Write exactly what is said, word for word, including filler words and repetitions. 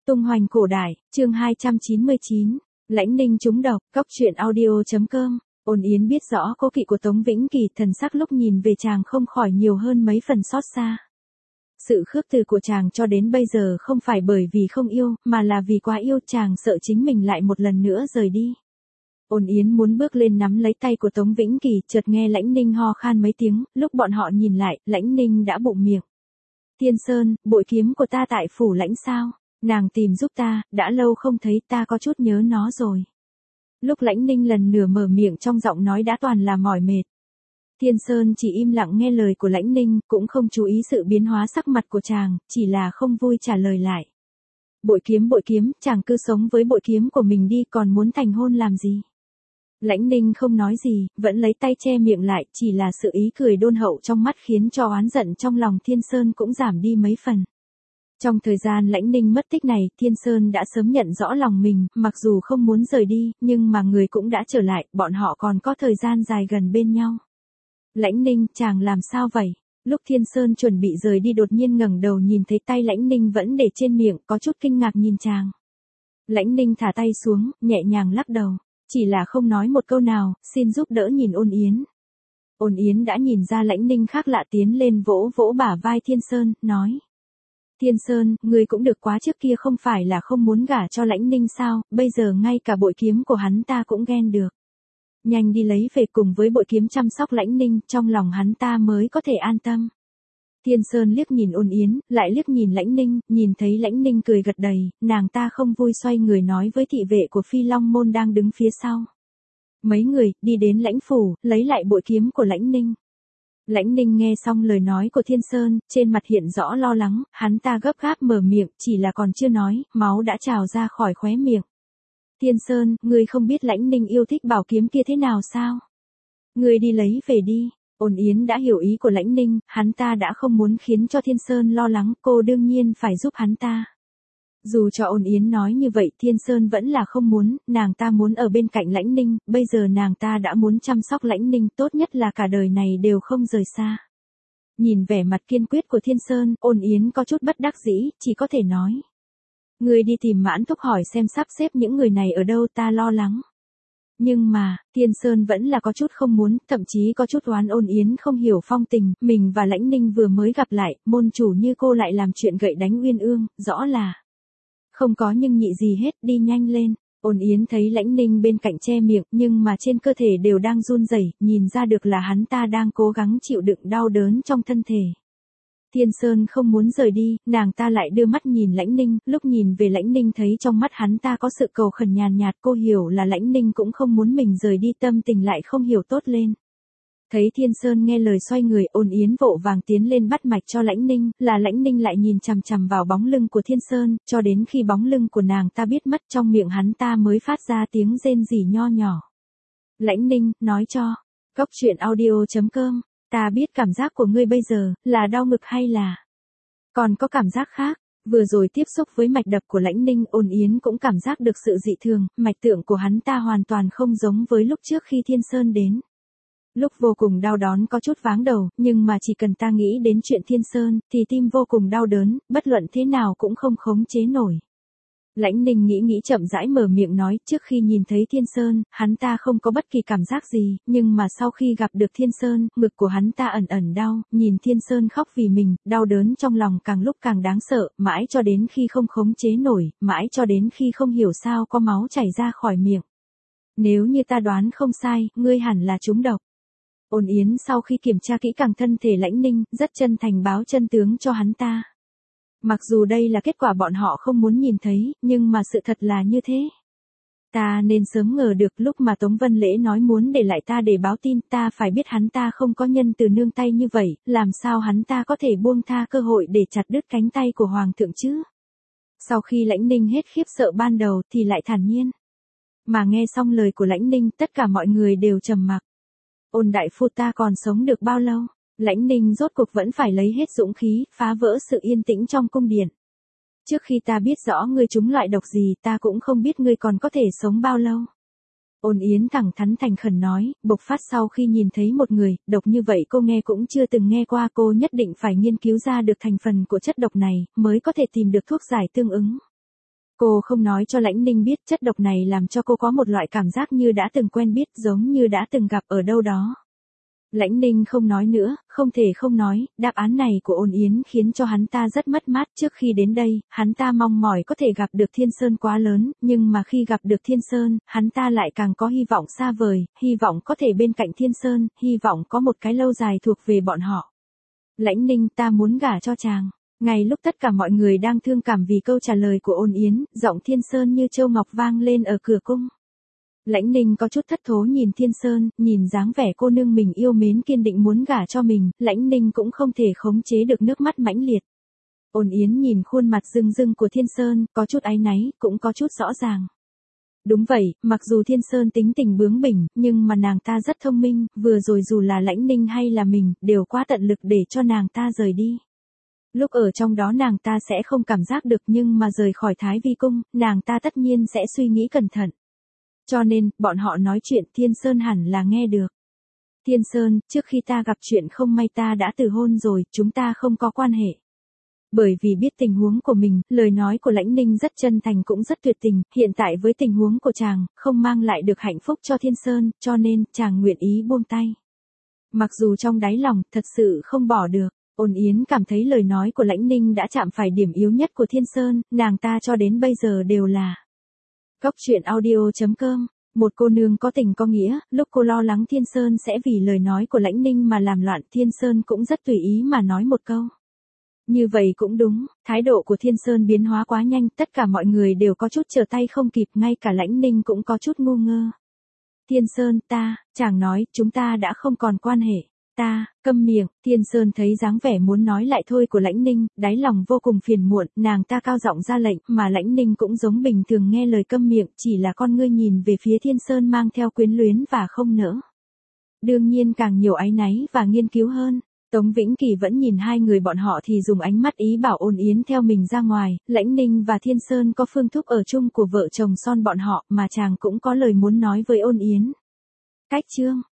Tung hoành cổ đại, chương hai trăm chín mươi chín, Lãnh Ninh trúng độc, cóc truyện audio chấm com. Ôn Yến biết rõ cố kỵ của Tống Vĩnh Kỳ, thần sắc lúc nhìn về chàng không khỏi nhiều hơn mấy phần xót xa. Sự khước từ của chàng cho đến bây giờ không phải bởi vì không yêu, mà là vì quá yêu, chàng sợ chính mình lại một lần nữa rời đi. Ôn Yến muốn bước lên nắm lấy tay của Tống Vĩnh Kỳ, chợt nghe Lãnh Ninh ho khan mấy tiếng, lúc bọn họ nhìn lại, Lãnh Ninh đã bụng miệng. Thiên Sơn, bội kiếm của ta tại phủ Lãnh sao? Nàng tìm giúp ta, đã lâu không thấy, ta có chút nhớ nó rồi. Lúc Lãnh Ninh lần nửa mở miệng trong giọng nói đã toàn là mỏi mệt. Thiên Sơn chỉ im lặng nghe lời của Lãnh Ninh, cũng không chú ý sự biến hóa sắc mặt của chàng, chỉ là không vui trả lời lại. Bội kiếm bội kiếm, chàng cứ sống với bội kiếm của mình đi, còn muốn thành hôn làm gì? Lãnh Ninh không nói gì, vẫn lấy tay che miệng lại, chỉ là sự ý cười đôn hậu trong mắt khiến cho oán giận trong lòng Thiên Sơn cũng giảm đi mấy phần. Trong thời gian Lãnh Ninh mất tích này, Thiên Sơn đã sớm nhận rõ lòng mình, mặc dù không muốn rời đi, nhưng mà người cũng đã trở lại, bọn họ còn có thời gian dài gần bên nhau. Lãnh Ninh, chàng làm sao vậy? Lúc Thiên Sơn chuẩn bị rời đi đột nhiên ngẩng đầu nhìn thấy tay Lãnh Ninh vẫn để trên miệng, có chút kinh ngạc nhìn chàng. Lãnh Ninh thả tay xuống, nhẹ nhàng lắc đầu, chỉ là không nói một câu nào, xin giúp đỡ nhìn Ôn Yến. Ôn Yến đã nhìn ra Lãnh Ninh khác lạ, tiến lên vỗ vỗ bả vai Thiên Sơn, nói. Thiên Sơn, ngươi cũng được quá, trước kia không phải là không muốn gả cho Lãnh Ninh sao, bây giờ ngay cả bội kiếm của hắn ta cũng ghen được. Nhanh đi lấy về cùng với bội kiếm chăm sóc Lãnh Ninh, trong lòng hắn ta mới có thể an tâm. Thiên Sơn liếc nhìn Ôn Yến, lại liếc nhìn Lãnh Ninh, nhìn thấy Lãnh Ninh cười gật đầy, nàng ta không vui xoay người nói với thị vệ của Phi Long Môn đang đứng phía sau. Mấy người, đi đến Lãnh phủ, lấy lại bội kiếm của Lãnh Ninh. Lãnh Ninh nghe xong lời nói của Thiên Sơn, trên mặt hiện rõ lo lắng, hắn ta gấp gáp mở miệng, chỉ là còn chưa nói, máu đã trào ra khỏi khóe miệng. Thiên Sơn, ngươi không biết Lãnh Ninh yêu thích bảo kiếm kia thế nào sao? Ngươi đi lấy về đi. Ôn Yến đã hiểu ý của Lãnh Ninh, hắn ta đã không muốn khiến cho Thiên Sơn lo lắng, cô đương nhiên phải giúp hắn ta. Dù cho Ôn Yến nói như vậy, Thiên Sơn vẫn là không muốn, nàng ta muốn ở bên cạnh Lãnh Ninh, bây giờ nàng ta đã muốn chăm sóc Lãnh Ninh, tốt nhất là cả đời này đều không rời xa. Nhìn vẻ mặt kiên quyết của Thiên Sơn, Ôn Yến có chút bất đắc dĩ, chỉ có thể nói. Người đi tìm Mãn Thúc hỏi xem sắp xếp những người này ở đâu, ta lo lắng. Nhưng mà, Thiên Sơn vẫn là có chút không muốn, thậm chí có chút oán Ôn Yến không hiểu phong tình, mình và Lãnh Ninh vừa mới gặp lại, môn chủ như cô lại làm chuyện gậy đánh uyên ương, rõ là không có nhưng nhị gì hết, đi nhanh lên. Ôn Yến thấy Lãnh Ninh bên cạnh che miệng, nhưng mà trên cơ thể đều đang run rẩy, nhìn ra được là hắn ta đang cố gắng chịu đựng đau đớn trong thân thể. Thiên Sơn không muốn rời đi, nàng ta lại đưa mắt nhìn Lãnh Ninh, lúc nhìn về Lãnh Ninh thấy trong mắt hắn ta có sự cầu khẩn nhàn nhạt, cô hiểu là Lãnh Ninh cũng không muốn mình rời đi, tâm tình lại không hiểu tốt lên. Thấy Thiên Sơn nghe lời xoay người, Ôn Yến vội vàng tiến lên bắt mạch cho Lãnh Ninh, là Lãnh Ninh lại nhìn chằm chằm vào bóng lưng của Thiên Sơn, cho đến khi bóng lưng của nàng ta biết mất, trong miệng hắn ta mới phát ra tiếng rên rỉ nho nhỏ. Lãnh Ninh, nói cho, cóc truyện audio chấm com, ta biết cảm giác của ngươi bây giờ, là đau ngực hay là còn có cảm giác khác. Vừa rồi tiếp xúc với mạch đập của Lãnh Ninh, Ôn Yến cũng cảm giác được sự dị thường, mạch tượng của hắn ta hoàn toàn không giống với lúc trước khi Thiên Sơn đến. Lúc vô cùng đau đớn có chút váng đầu, nhưng mà chỉ cần ta nghĩ đến chuyện Thiên Sơn, thì tim vô cùng đau đớn, bất luận thế nào cũng không khống chế nổi. Lãnh Ninh nghĩ nghĩ chậm rãi mở miệng nói, trước khi nhìn thấy Thiên Sơn, hắn ta không có bất kỳ cảm giác gì, nhưng mà sau khi gặp được Thiên Sơn, ngực của hắn ta ẩn ẩn đau, nhìn Thiên Sơn khóc vì mình, đau đớn trong lòng càng lúc càng đáng sợ, mãi cho đến khi không khống chế nổi, mãi cho đến khi không hiểu sao có máu chảy ra khỏi miệng. Nếu như ta đoán không sai, ngươi hẳn là trúng độc. Ôn Yến sau khi kiểm tra kỹ càng thân thể Lãnh Ninh, rất chân thành báo chân tướng cho hắn ta. Mặc dù đây là kết quả bọn họ không muốn nhìn thấy, nhưng mà sự thật là như thế. Ta nên sớm ngờ được, lúc mà Tống Vân Lễ nói muốn để lại ta để báo tin, ta phải biết hắn ta không có nhân từ nương tay như vậy, làm sao hắn ta có thể buông tha cơ hội để chặt đứt cánh tay của Hoàng thượng chứ. Sau khi Lãnh Ninh hết khiếp sợ ban đầu thì lại thản nhiên. Mà nghe xong lời của Lãnh Ninh, tất cả mọi người đều trầm mặc. Ôn đại phu, ta còn sống được bao lâu? Lãnh Ninh rốt cuộc vẫn phải lấy hết dũng khí, phá vỡ sự yên tĩnh trong cung điện. Trước khi ta biết rõ ngươi trúng loại độc gì, ta cũng không biết ngươi còn có thể sống bao lâu. Ôn Yến thẳng thắn thành khẩn nói, bộc phát sau khi nhìn thấy một người, độc như vậy cô nghe cũng chưa từng nghe qua, cô nhất định phải nghiên cứu ra được thành phần của chất độc này, mới có thể tìm được thuốc giải tương ứng. Cô không nói cho Lãnh Ninh biết chất độc này làm cho cô có một loại cảm giác như đã từng quen biết, giống như đã từng gặp ở đâu đó. Lãnh Ninh không nói nữa, không thể không nói, đáp án này của Ôn Yến khiến cho hắn ta rất mất mát. Trước khi đến đây, hắn ta mong mỏi có thể gặp được Thiên Sơn quá lớn, nhưng mà khi gặp được Thiên Sơn, hắn ta lại càng có hy vọng xa vời, hy vọng có thể bên cạnh Thiên Sơn, hy vọng có một cái lâu dài thuộc về bọn họ. Lãnh Ninh, ta muốn gả cho chàng. Ngay lúc tất cả mọi người đang thương cảm vì câu trả lời của Ôn Yến, giọng Thiên Sơn như châu ngọc vang lên ở cửa cung. Lãnh Ninh có chút thất thố nhìn Thiên Sơn, nhìn dáng vẻ cô nương mình yêu mến kiên định muốn gả cho mình, Lãnh Ninh cũng không thể khống chế được nước mắt mãnh liệt. Ôn Yến nhìn khuôn mặt rưng rưng của Thiên Sơn, có chút áy náy, cũng có chút rõ ràng. Đúng vậy, mặc dù Thiên Sơn tính tình bướng bỉnh, nhưng mà nàng ta rất thông minh, vừa rồi dù là Lãnh Ninh hay là mình, đều quá tận lực để cho nàng ta rời đi. Lúc ở trong đó nàng ta sẽ không cảm giác được, nhưng mà rời khỏi Thái Vi Cung, nàng ta tất nhiên sẽ suy nghĩ cẩn thận. Cho nên, bọn họ nói chuyện Thiên Sơn hẳn là nghe được. Thiên Sơn, trước khi ta gặp chuyện không may ta đã từ hôn rồi, chúng ta không có quan hệ. Bởi vì biết tình huống của mình, lời nói của Lãnh Ninh rất chân thành cũng rất tuyệt tình, hiện tại với tình huống của chàng, không mang lại được hạnh phúc cho Thiên Sơn, cho nên, chàng nguyện ý buông tay. Mặc dù trong đáy lòng, thật sự không bỏ được. Ôn Yến cảm thấy lời nói của Lãnh Ninh đã chạm phải điểm yếu nhất của Thiên Sơn, nàng ta cho đến bây giờ đều là. Góc truyện audio chấm com, một cô nương có tình có nghĩa, lúc cô lo lắng Thiên Sơn sẽ vì lời nói của Lãnh Ninh mà làm loạn, Thiên Sơn cũng rất tùy ý mà nói một câu. Như vậy cũng đúng, thái độ của Thiên Sơn biến hóa quá nhanh, tất cả mọi người đều có chút trở tay không kịp, ngay cả Lãnh Ninh cũng có chút ngu ngơ. Thiên Sơn, ta, chàng nói, chúng ta đã không còn quan hệ. Ta, câm miệng, Thiên Sơn thấy dáng vẻ muốn nói lại thôi của Lãnh Ninh, đáy lòng vô cùng phiền muộn, nàng ta cao giọng ra lệnh, mà Lãnh Ninh cũng giống bình thường nghe lời câm miệng, chỉ là con ngươi nhìn về phía Thiên Sơn mang theo quyến luyến và không nỡ. Đương nhiên càng nhiều áy náy và nghiên cứu hơn. Tống Vĩnh Kỳ vẫn nhìn hai người bọn họ thì dùng ánh mắt ý bảo Ôn Yến theo mình ra ngoài, Lãnh Ninh và Thiên Sơn có phương thúc ở chung của vợ chồng son bọn họ, mà chàng cũng có lời muốn nói với Ôn Yến. Cách chương